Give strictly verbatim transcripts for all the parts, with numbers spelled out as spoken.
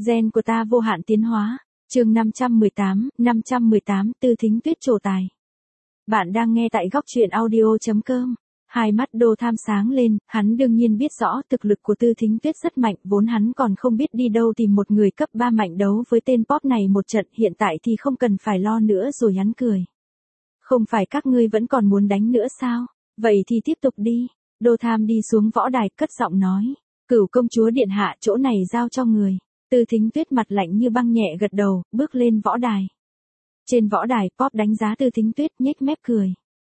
Gen của ta vô hạn tiến hóa. Chương năm trăm mười tám, năm trăm mười tám Tư Thính Tuyết trổ tài. Bạn đang nghe tại góc truyện audio chấm com. Hai mắt Đô Tham sáng lên, hắn đương nhiên biết rõ thực lực của Tư Thính Tuyết rất mạnh, vốn hắn còn không biết đi đâu tìm một người cấp ba mạnh đấu với tên Pop này một trận, hiện tại thì không cần phải lo nữa rồi. Hắn cười. Không phải các ngươi vẫn còn muốn đánh nữa sao? Vậy thì tiếp tục đi. Đô Tham đi xuống võ đài, cất giọng nói. Cửu công chúa điện hạ, chỗ này giao cho người. Tư Thính Tuyết mặt lạnh như băng nhẹ gật đầu, bước lên võ đài. Trên võ đài, Pop đánh giá Tư Thính Tuyết, nhếch mép cười.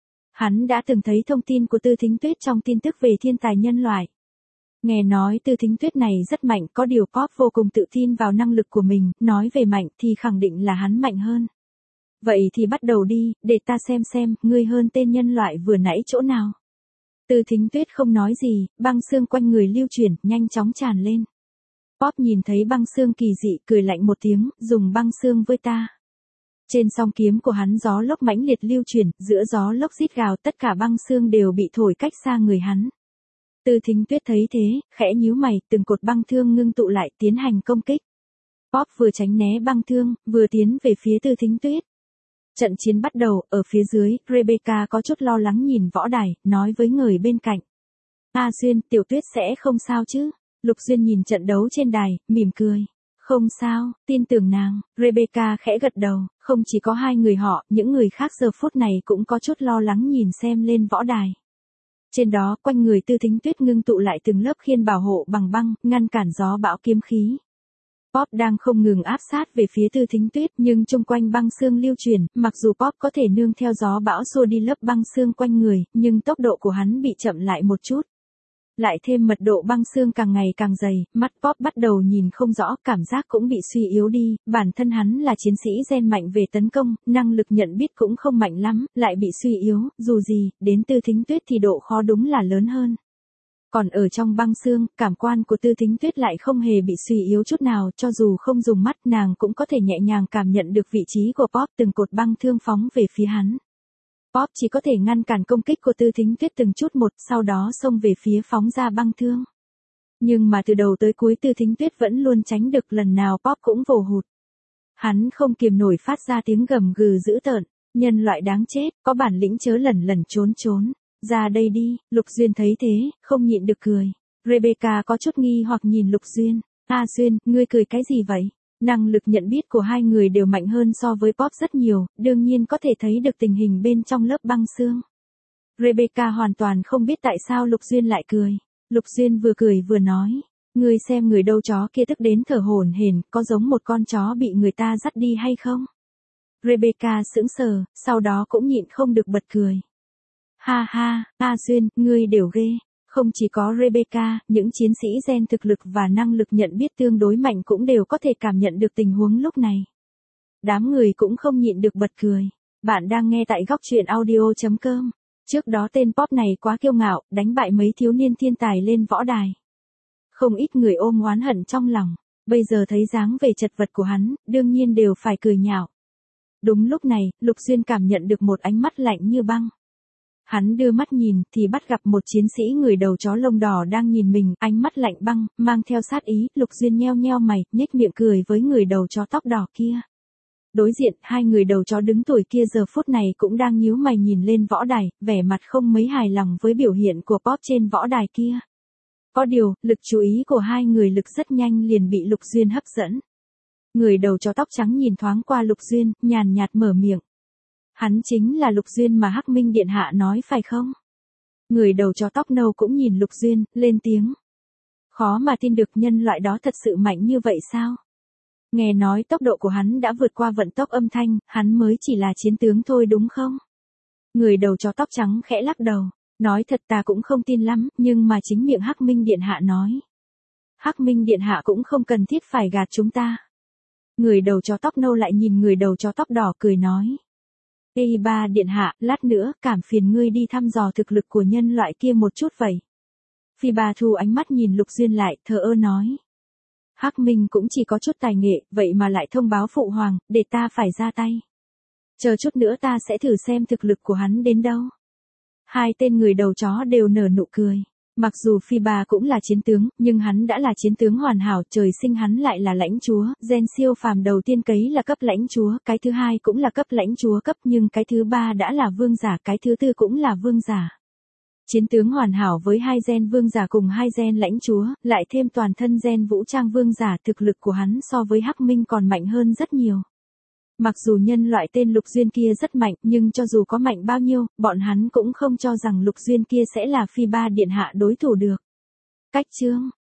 Hắn đã từng thấy thông tin của Tư Thính Tuyết trong tin tức về thiên tài nhân loại. Nghe nói Tư Thính Tuyết này rất mạnh, có điều Pop vô cùng tự tin vào năng lực của mình, nói về mạnh thì khẳng định là hắn mạnh hơn. Vậy thì bắt đầu đi, để ta xem xem, ngươi hơn tên nhân loại vừa nãy chỗ nào. Tư Thính Tuyết không nói gì, băng xương quanh người lưu chuyển, nhanh chóng tràn lên. Pop nhìn thấy băng xương kỳ dị, cười lạnh một tiếng, dùng băng xương với ta. Trên song kiếm của hắn gió lốc mãnh liệt lưu chuyển, giữa gió lốc rít gào, tất cả băng xương đều bị thổi cách xa người hắn. Tư Thính Tuyết thấy thế, khẽ nhíu mày, từng cột băng thương ngưng tụ lại, tiến hành công kích. Pop vừa tránh né băng thương, vừa tiến về phía Tư Thính Tuyết. Trận chiến bắt đầu, ở phía dưới, Rebecca có chút lo lắng nhìn võ đài, nói với người bên cạnh. A Duyên, Tiểu Tuyết sẽ không sao chứ? Lục Duyên nhìn trận đấu trên đài, mỉm cười. Không sao, tin tưởng nàng. Rebecca khẽ gật đầu, không chỉ có hai người họ, những người khác giờ phút này cũng có chút lo lắng nhìn xem lên võ đài. Trên đó, quanh người Tư Thính Tuyết ngưng tụ lại từng lớp khiên bảo hộ bằng băng, ngăn cản gió bão kiếm khí. Pop đang không ngừng áp sát về phía Tư Thính Tuyết, nhưng chung quanh băng xương lưu truyền, mặc dù Pop có thể nương theo gió bão xua đi lớp băng xương quanh người, nhưng tốc độ của hắn bị chậm lại một chút. Lại thêm mật độ băng xương càng ngày càng dày, mắt Pop bắt đầu nhìn không rõ, cảm giác cũng bị suy yếu đi, bản thân hắn là chiến sĩ gen mạnh về tấn công, năng lực nhận biết cũng không mạnh lắm, lại bị suy yếu, dù gì, đến Tư Thính Tuyết thì độ khó đúng là lớn hơn. Còn ở trong băng xương, cảm quan của Tư Thính Tuyết lại không hề bị suy yếu chút nào, cho dù không dùng mắt nàng cũng có thể nhẹ nhàng cảm nhận được vị trí của Pop, từng cột băng thương phóng về phía hắn. Pop chỉ có thể ngăn cản công kích của Tư Thính Tuyết từng chút một, sau đó xông về phía phóng ra băng thương. Nhưng mà từ đầu tới cuối Tư Thính Tuyết vẫn luôn tránh được, lần nào Pop cũng vồ hụt. Hắn không kiềm nổi phát ra tiếng gầm gừ dữ tợn, nhân loại đáng chết, có bản lĩnh chớ lẩn lẩn trốn trốn. Ra đây đi. Lục Duyên thấy thế, không nhịn được cười. Rebecca có chút nghi hoặc nhìn Lục Duyên. A Duyên, ngươi cười cái gì vậy? Năng lực nhận biết của hai người đều mạnh hơn so với Pop rất nhiều, đương nhiên có thể thấy được tình hình bên trong lớp băng xương. Rebecca hoàn toàn không biết tại sao Lục Duyên lại cười. Lục Duyên vừa cười vừa nói. Ngươi xem người đâu chó kia tức đến thở hổn hển, có giống một con chó bị người ta dắt đi hay không? Rebecca sững sờ, sau đó cũng nhịn không được bật cười. Ha ha, A Duyên, ngươi đều ghê. Không chỉ có Rebecca, những chiến sĩ gen thực lực và năng lực nhận biết tương đối mạnh cũng đều có thể cảm nhận được tình huống lúc này. Đám người cũng không nhịn được bật cười. Bạn đang nghe tại góc truyện audio chấm com. Trước đó tên Pop này quá kiêu ngạo, đánh bại mấy thiếu niên thiên tài lên võ đài. Không ít người ôm oán hận trong lòng, bây giờ thấy dáng vẻ chật vật của hắn, đương nhiên đều phải cười nhạo. Đúng lúc này, Lục Duyên cảm nhận được một ánh mắt lạnh như băng. Hắn đưa mắt nhìn, thì bắt gặp một chiến sĩ người đầu chó lông đỏ đang nhìn mình, ánh mắt lạnh băng, mang theo sát ý. Lục Duyên nheo nheo mày, nhếch miệng cười với người đầu chó tóc đỏ kia. Đối diện, hai người đầu chó đứng tuổi kia giờ phút này cũng đang nhíu mày nhìn lên võ đài, vẻ mặt không mấy hài lòng với biểu hiện của Pop trên võ đài kia. Có điều, lực chú ý của hai người lực rất nhanh liền bị Lục Duyên hấp dẫn. Người đầu chó tóc trắng nhìn thoáng qua Lục Duyên, nhàn nhạt mở miệng. Hắn chính là Lục Duyên mà Hắc Minh Điện Hạ nói phải không? Người đầu chó tóc nâu cũng nhìn Lục Duyên, lên tiếng. Khó mà tin được nhân loại đó thật sự mạnh như vậy sao? Nghe nói tốc độ của hắn đã vượt qua vận tốc âm thanh, hắn mới chỉ là chiến tướng thôi đúng không? Người đầu chó tóc trắng khẽ lắc đầu, nói thật ta cũng không tin lắm, nhưng mà chính miệng Hắc Minh Điện Hạ nói. Hắc Minh Điện Hạ cũng không cần thiết phải gạt chúng ta. Người đầu chó tóc nâu lại nhìn người đầu chó tóc đỏ cười nói. Ê ba điện hạ, lát nữa, cảm phiền ngươi đi thăm dò thực lực của nhân loại kia một chút vậy. Phi bà thu ánh mắt nhìn Lục Duyên lại, thờ ơ nói. Hắc Minh cũng chỉ có chút tài nghệ, vậy mà lại thông báo phụ hoàng, để ta phải ra tay. Chờ chút nữa ta sẽ thử xem thực lực của hắn đến đâu. Hai tên người đầu chó đều nở nụ cười. Mặc dù Phi Ba cũng là chiến tướng, nhưng hắn đã là chiến tướng hoàn hảo, trời sinh hắn lại là lãnh chúa, gen siêu phàm đầu tiên cấy là cấp lãnh chúa, cái thứ hai cũng là cấp lãnh chúa cấp, nhưng cái thứ ba đã là vương giả, cái thứ tư cũng là vương giả. Chiến tướng hoàn hảo với hai gen vương giả cùng hai gen lãnh chúa, lại thêm toàn thân gen vũ trang vương giả, thực lực của hắn so với Hắc Minh còn mạnh hơn rất nhiều. Mặc dù nhân loại tên Lục Duyên kia rất mạnh, nhưng cho dù có mạnh bao nhiêu, bọn hắn cũng không cho rằng Lục Duyên kia sẽ là Phi Ba điện hạ đối thủ được. Cách chương